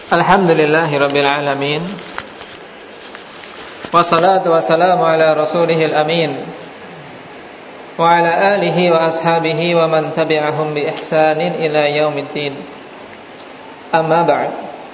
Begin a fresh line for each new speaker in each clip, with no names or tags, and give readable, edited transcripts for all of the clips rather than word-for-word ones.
Alhamdulillahirabbil alamin. Wassalatu wassalamu ala rasulihil amin wa ala alihi wa ashabihi wa man tabi'ahum bi ihsanin ila yaumiddin. Amma ba'd.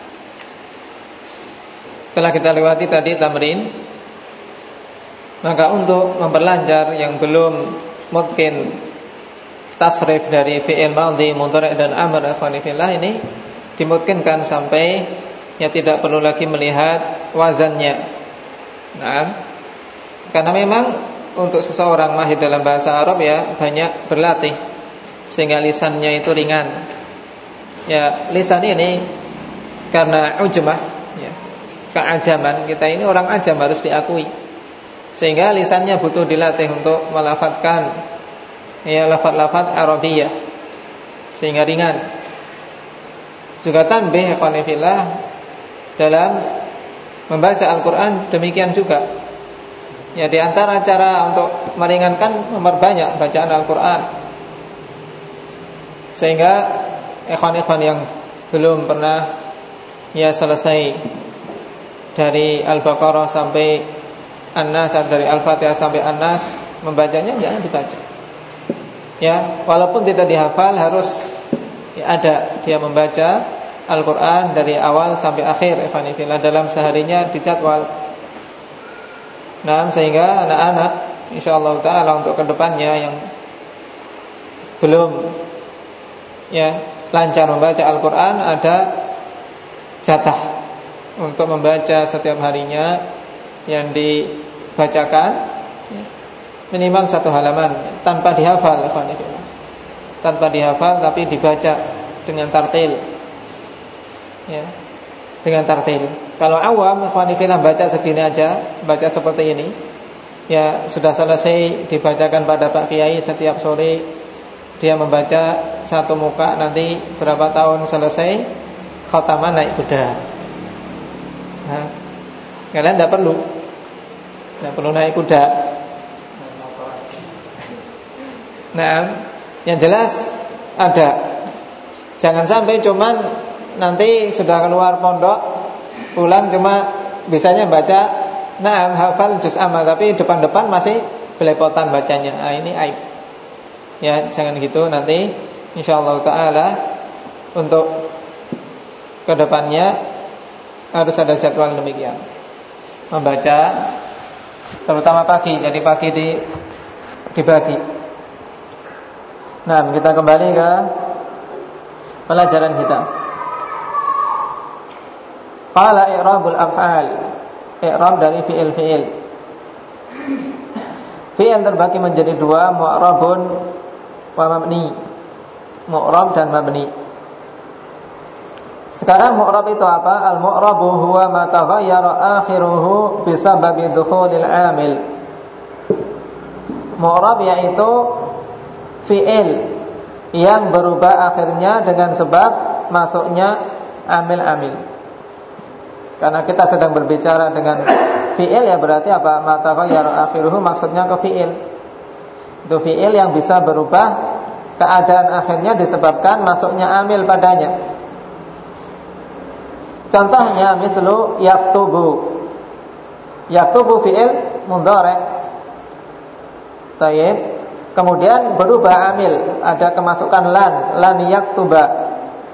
Telah kita lewati tadi tamrin. Maka untuk memperlancar yang belum mungkin tasrif dari fi'il madhi, mudhari' dan amr ikhwanifillah ini dimungkinkan sampai ya tidak perlu lagi melihat wazannya. Nah, karena memang untuk seseorang mahir dalam bahasa Arab ya banyak berlatih sehingga lisannya itu ringan. Ya, lisan ini karena ujmah ya, keajaman kita ini orang ajam harus diakui. Sehingga lisannya butuh dilatih untuk melafadzkan ya lafaz-lafaz Arabiyah sehingga ringan. Juga tanbih ikhwanifillah dalam membaca Al-Quran demikian juga. Ya, di antara cara untuk meringankan memperbanyak bacaan Al-Quran, sehingga ikhwan-ikhwan yang belum pernah ya selesai dari Al-Baqarah sampai An-Nas, dari Al-Fatihah sampai An-Nas, membacanya jangan dibaca. Ya, walaupun tidak dihafal harus ya, ada dia membaca Al-Quran dari awal sampai akhir ikhwanifillah dalam seharinya dijadwal. Nah, sehingga anak-anak insyaallah ta'ala untuk kedepannya yang belum ya lancar membaca Al-Quran ada jatah untuk membaca setiap harinya yang dibacakan ya, minimal 1 halaman tanpa dihafal ikhwanifillah. Tanpa dihafal tapi dibaca dengan tartil. Ya, dengan tartil. Kalau awam ikhwanifillah baca segini aja, baca seperti ini, ya sudah selesai dibacakan pada Pak Kiai setiap sore. Dia membaca satu muka, nanti berapa tahun selesai khataman naik kuda. Nah, kalian tidak perlu naik kuda. Nah, yang jelas ada. Jangan sampai cuman nanti sudah keluar pondok pulang cuma bisanya baca hafal juz amma tapi depan-depan masih belepotan bacanya. Ini aib. Ya, jangan gitu nanti insyaallah taala untuk kedepannya harus ada jadwal demikian. Membaca terutama pagi, jadi pagi dibagi. Nah, kita kembali ke pelajaran kita. Qala i'rabul af'al. I'rab dari fi'il. Fi'il terbagi menjadi 2, mu'rabun wa mabni. Mu'rab dan mabni. Sekarang mu'rab itu apa? Al-mu'rabu huwa ma taghayyara akhiruhu bisababi dukhulil 'amil. Mu'rab yaitu fi'il yang berubah akhirnya dengan sebab masuknya amil-amil. Karena kita sedang berbicara dengan fi'il ya berarti apa? Mata ghayyara akhiruhu maksudnya ke fi'il. Itu fi'il yang bisa berubah keadaan akhirnya disebabkan masuknya amil padanya. Contohnya mithlu yaktubu. Yaktubu fi'il mudhari'. Tayyib. Kemudian berubah amil, ada kemasukan lan yaktuba.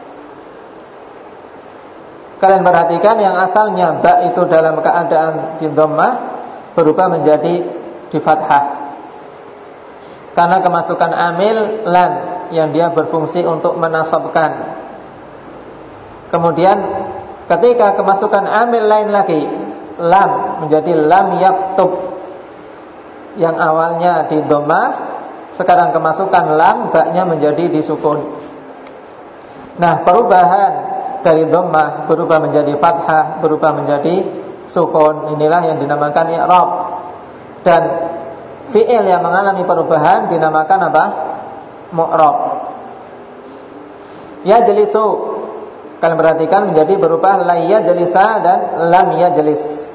Kalian perhatikan yang asalnya ba itu dalam keadaan di dhammah berubah menjadi di fathah. Karena kemasukan amil lan yang dia berfungsi untuk menasabkan. Kemudian ketika kemasukan amil lain lagi, lam menjadi lam yaktub. Yang awalnya di dhammah sekarang kemasukan lam ba-nya menjadi disukun. Nah, perubahan dari dhammah berubah menjadi fathah, berubah menjadi sukun. Inilah yang dinamakan i'rab. Dan fi'il yang mengalami perubahan dinamakan apa? Mu'rab. Yajlisu, kalian perhatikan menjadi berubah la yajlisa dan lam yajlis.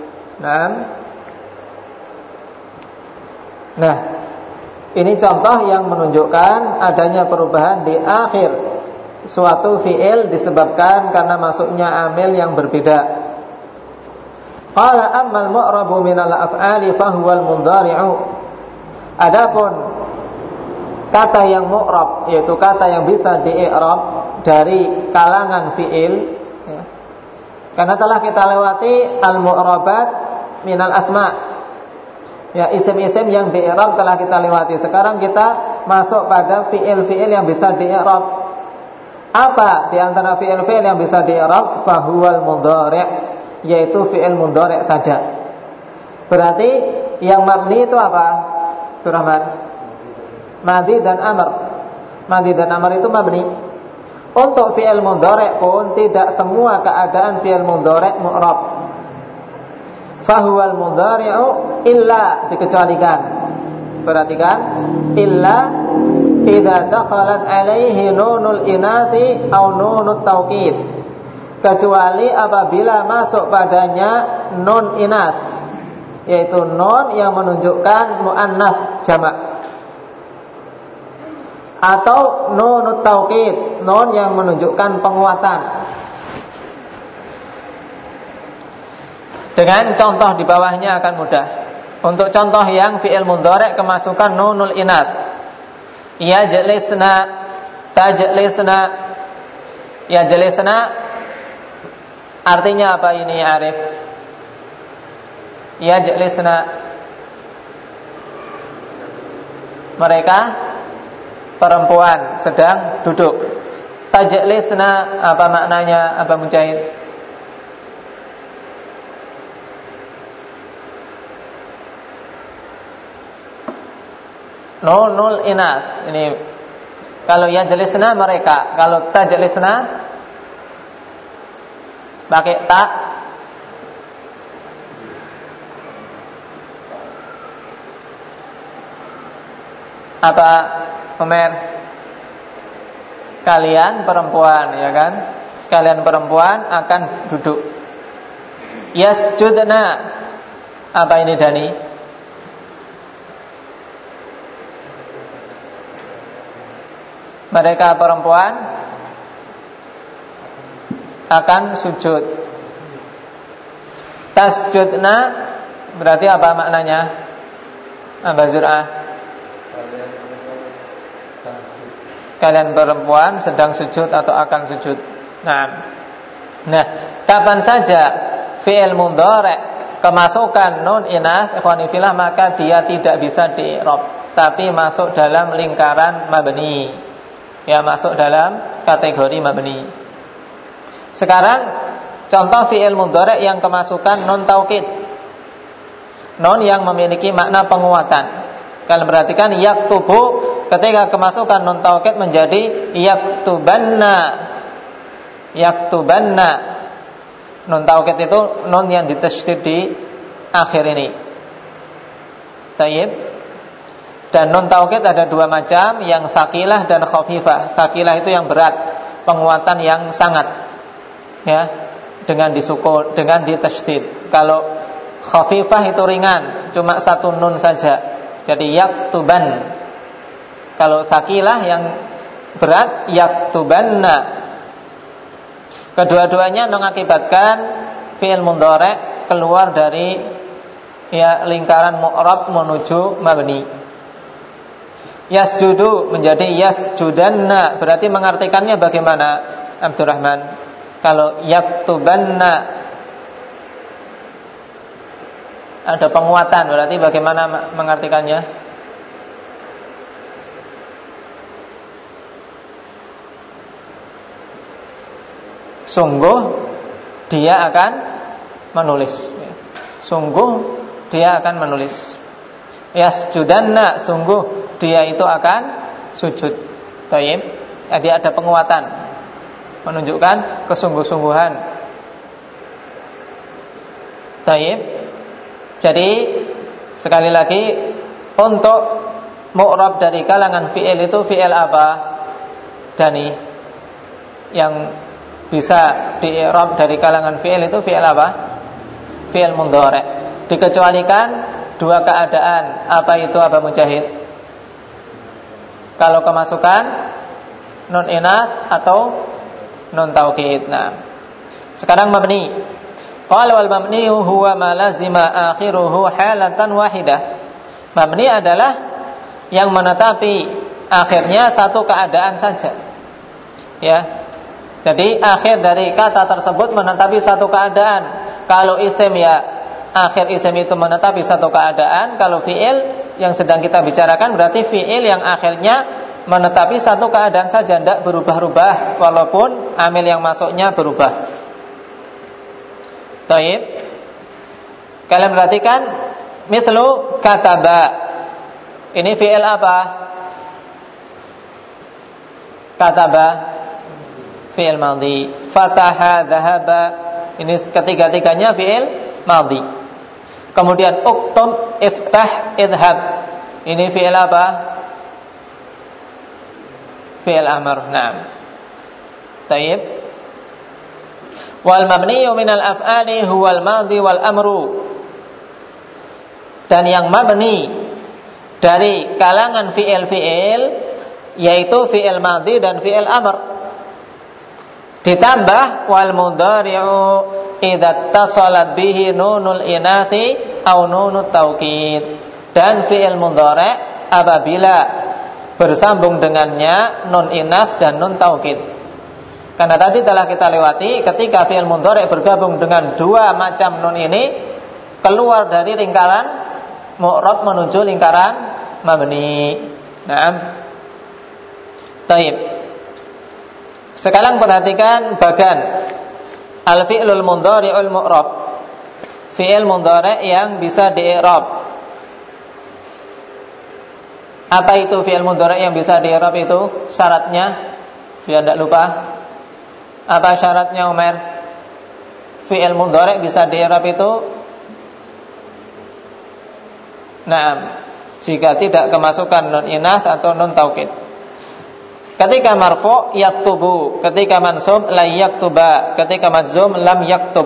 Nah, ini contoh yang menunjukkan adanya perubahan di akhir suatu fi'il disebabkan karena masuknya amil yang berbeda. Qala ammal mu'rabu minal af'ali fahuwal mudhari'u. Adapun kata yang mu'rab, yaitu kata yang bisa di-i'rab dari kalangan fi'il, ya. Karena telah kita lewati al-mu'rabat minal asma', ya, isim-isim yang di-i'rab telah kita lewati. Sekarang kita masuk pada fi'il-fi'il yang bisa di-i'rab. Apa di antara fi'il-fi'il yang bisa di-i'rab? Fahuwal mudhari', yaitu fi'il mudhari' saja. Berarti yang mabni itu apa? Rahman, madi dan amr. Madi dan amr itu mabni. Untuk fi'il mudhari' pun tidak semua keadaan fi'il mudhari' mu'rab. Fahuwal mudhari'u illa, dikecualikan. Perhatikan, illa idza dakhalat alaihi nunul inathi au nunut taukid. Kecuali apabila masuk padanya nun inath, yaitu nun yang menunjukkan muannats jamak, atau nunut taukid, nun yang menunjukkan penguatan. Dengan contoh di bawahnya akan mudah. Untuk contoh yang fi'il mudhari' kemasukan nunul inath, yajlisna, tajlisna. Yajlisna artinya apa ini, Arif? Yajlisna, mereka perempuan sedang duduk. Tajlisna apa maknanya? Apa Mujahid? Nunul inath. Ini kalau yajlisna mereka, kalau tajlisna pakai ta. Apa Omer? Kalian perempuan, ya kan? Kalian perempuan akan duduk. Yasjudna apa ini, Dani? Mereka perempuan akan sujud. Tasjudna berarti apa maknanya? Aba Zur'ah. Kalian perempuan sedang sujud atau akan sujud. Nah, kapan saja fi'il mudhari' kemasukan nun inath, ikhwani fillah, maka dia tidak bisa di-i'rab, tapi masuk dalam lingkaran mabni. Ya, masuk dalam kategori mabni. Sekarang contoh fi'il mudhari' yang kemasukan nun taukid, nun yang memiliki makna penguatan. Kalian perhatikan, yaktubu ketika kemasukan nun taukid menjadi yaktubanna. Yaktubanna. Nun taukid itu nun yang ditasydid di akhir ini. Tayyib. Dan nun taukid ada dua macam, yang tsaqilah dan khafifah. Tsaqilah itu yang berat, penguatan yang sangat, ya, dengan disukun, dengan ditasydid. Kalau khafifah itu ringan, cuma satu nun saja, jadi yaktuban. Kalau tsaqilah yang berat, yaktubanna. Kedua-duanya mengakibatkan fi'il mudhari' keluar dari, ya, lingkaran mu'rab menuju mabni. Yasjudu menjadi yasjudanna. Berarti mengartikannya bagaimana, Abdurrahman? Kalau yaktubanna ada penguatan, berarti bagaimana mengartikannya? Sungguh dia akan menulis. Sungguh dia akan menulis. Yasjudanna, sungguh dia itu akan sujud. Tayyib. Jadi ada penguatan, menunjukkan kesungguh-sungguhan. Tayyib. Jadi sekali lagi, untuk mu'rab dari kalangan fi'il itu fi'il apa, Dani? Yang bisa di-i'rab dari kalangan fi'il itu fi'il apa? Fi'il mudhari'. Dikecualikan dua keadaan. Apa itu, Aba Mujahid? Kalau kemasukan nun inath atau nun taukid. Nah, sekarang mabni. Qala wal mabni huwa ma lazima akhiruhu halatan wahidah. Mabni adalah yang menetapi akhirnya satu keadaan saja. Ya. Jadi akhir dari kata tersebut menetapi satu keadaan. Kalau isim ya akhir isim itu menetapi satu keadaan. Kalau fi'il yang sedang kita bicarakan berarti fi'il yang akhirnya menetapi satu keadaan saja, tidak berubah-ubah walaupun amil yang masuknya berubah. Taib. Kalian perhatikan mithlu kataba. Ini fi'il apa? Kataba fi'il madhi. Fataha dhahaba. Ini ketiga-tiganya fi'il madhi. Kemudian uktub, iftah, idhab. Ini fi'il apa? Fi'il amr. Naam. Taib. Wal mabniyu minal af'ali huwal madhi wal amru. Dan yang mabni dari kalangan fi'il-fi'il yaitu fi'il madhi dan fi'il amr. Ditambah wal mudhari'u idza tasalat bihi nunul inathi au nunut taukid. Dan fi'il mudhari' apabila bersambung dengannya nun inath dan nun taukid. Karena tadi telah kita lewati ketika fi'il mudhari' bergabung dengan dua macam nun ini keluar dari lingkaran mu'rab menuju lingkaran mabni. Naam. Taib. Sekarang perhatikan bagan al-fi'lul mudhari'ul mu'rab. Fi'il mudhari' yang bisa di-i'rab. Apa itu fi'il mudhari' yang bisa di-i'rab itu? Syaratnya biar tidak lupa. Apa syaratnya Umar? Fi'il mudhari' bisa di-i'rab itu naam, jika tidak kemasukan nun inath atau nun taukid. Ketika marfu' yaktubu, ketika mansub la yaktuba, ketika majzum lam yaktub.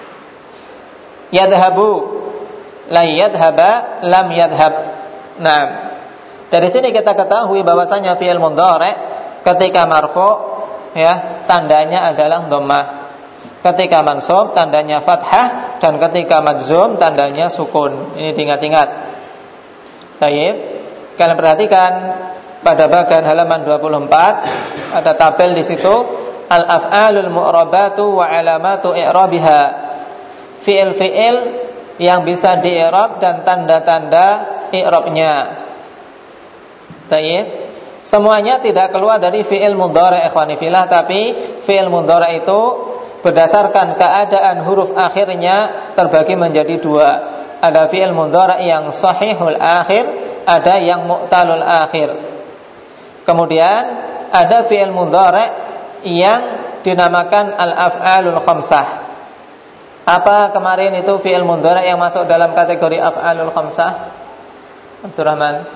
Yadhabu la yadhaba lam yadhab. Naam. Dari sini kita ketahui bahwasanya fi'il mudhari' ketika marfu' ya tandanya adalah dhammah. Ketika mansub tandanya fathah dan ketika majzum tandanya sukun. Ini diingat-ingat. Baik. Kalian perhatikan pada bagian halaman 24 ada tabel di situ al-af'alul mu'rabatu wa alamatu i'rabiha. Fi'il-fi'il yang bisa di-i'rab dan tanda-tanda i'rabnya. Baik. Semuanya tidak keluar dari fi'il mudhari' ikhwani fillah, tapi fi'il mudhari' itu berdasarkan keadaan huruf akhirnya terbagi menjadi dua. Ada fi'il mudhari' yang sahihul akhir, ada yang mu'talul akhir. Kemudian ada fi'il mudhari' yang dinamakan al-af'alul khamsah. Apa kemarin itu fi'il mudhari' yang masuk dalam kategori af'alul khamsah? Abdurrahman.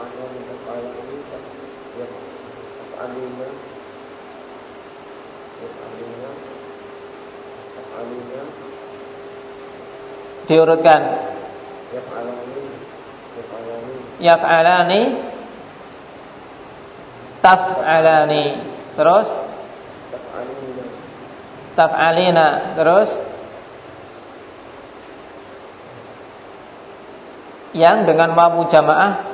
Diurutkan. Yaf'alani, taf'alani, terus taf'alina, terus yang dengan wawu jamaah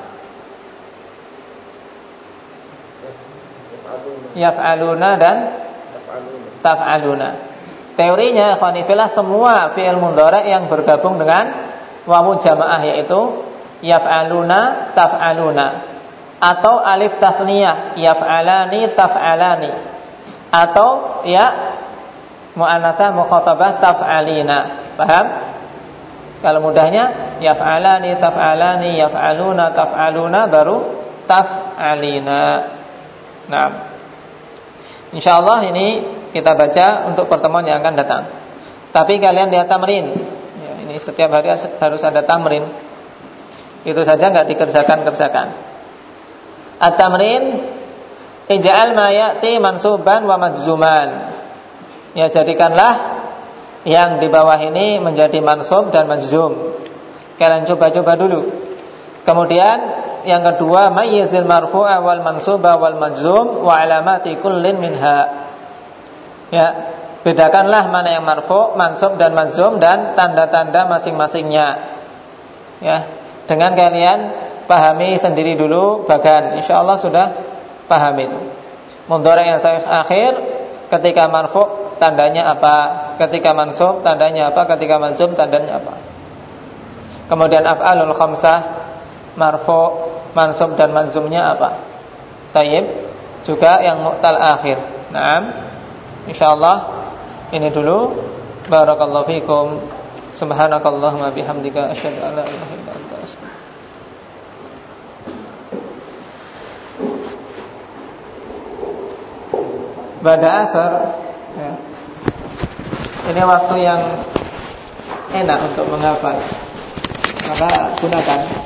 yaf'aluna dan taf'aluna. Teorinya ikhwanifillah semua fi'il mudhari' yang bergabung dengan wawu jamaah yaitu yaf'aluna, taf'aluna, atau alif tathniyah yaf'alani, taf'alani, atau ya mu'annatsah mukhatabah taf'alina. Paham? Kalau mudahnya yaf'alani, taf'alani, yaf'aluna, taf'aluna, baru taf'alina. Nah, insyaallah ini kita baca untuk pertemuan yang akan datang. Tapi kalian lihat tamrin ya, ini setiap hari harus ada tamrin. Itu saja enggak dikerjakan. At-tamrin ij'al ma ya'ti mansuban wa majzuman. Ya, jadikanlah yang di bawah ini menjadi mansub dan majzum. Kalian coba-coba dulu. Kemudian yang kedua, mayyizil marfu'a wal mansuba wal majzum wa alamati kullin minha. Ya, bedakanlah mana yang marfu', mansub dan majzum dan tanda-tanda masing-masingnya. Ya, dengan kalian pahami sendiri dulu, bagan insyaallah sudah paham itu. Mudhari yang sahih akhir ketika marfu' tandanya apa, ketika mansub tandanya apa, ketika majzum tandanya apa. Kemudian af'alul khamsah, marfu', mansub dan majzumnya apa. Tayyib, juga yang mu'tal akhir. Naam. Insyaallah ini dulu. Barakallahu fikum. Subhanakallahumma bihamdika asyhadu an la ilaha illa anta astaghfiruka. Ba'da asar ya. Ini waktu yang enak untuk menghafal, maka gunakan.